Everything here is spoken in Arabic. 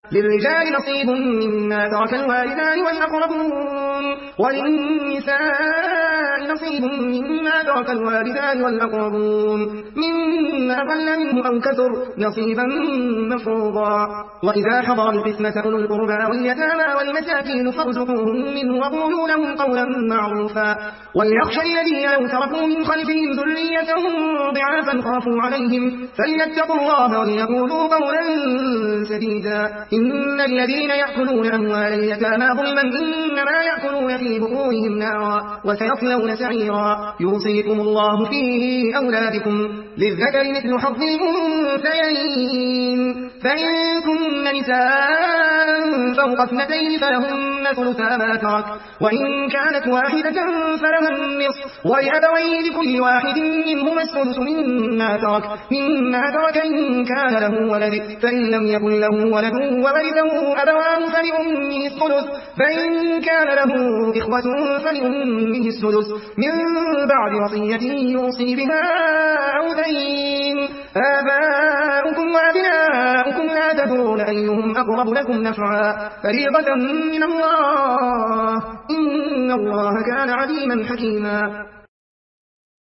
للرجال نصيب مما ترك الوالدان والأقربون وللنساء نصيب مما ترك الوالدان والأقربون مما قل منه أو كثر نصيبا مفروضا وإذا حضر القسمة أولو القربى واليتامى والمساكين فارزقوهم منه وقولوا لهم قولا معروفا وليخشى الذين لو تركوا من خلفهم ذرية ضعافا خافوا عليهم فليتقوا الله وليقولوا قولا سديدا إن الذين يأكلون أموال اليتامى ظلما إنما يأكلون في بطونهم نارا وسيصلون سعيرا يوصيكم الله في أولادكم للذكر مثل حظ الأنثيين فإن كن نساء فوق اثنتين فلهن ثلثا ما ترك وإن كانت واحدة فلها النصف ولأبويه لكل واحد منهما السدس مما ترك إن كان له ولد فإن لم يكن له ولد وورثه أبواه فلأمه الثلث فإن كان له إخوة فلأمه السدس من بعد وصية يوصي بها أو دين آباؤكم وأبناؤكم لا تدرون أيهم أقرب لكم نفعا فريضة من الله إن الله كان عليما حكيما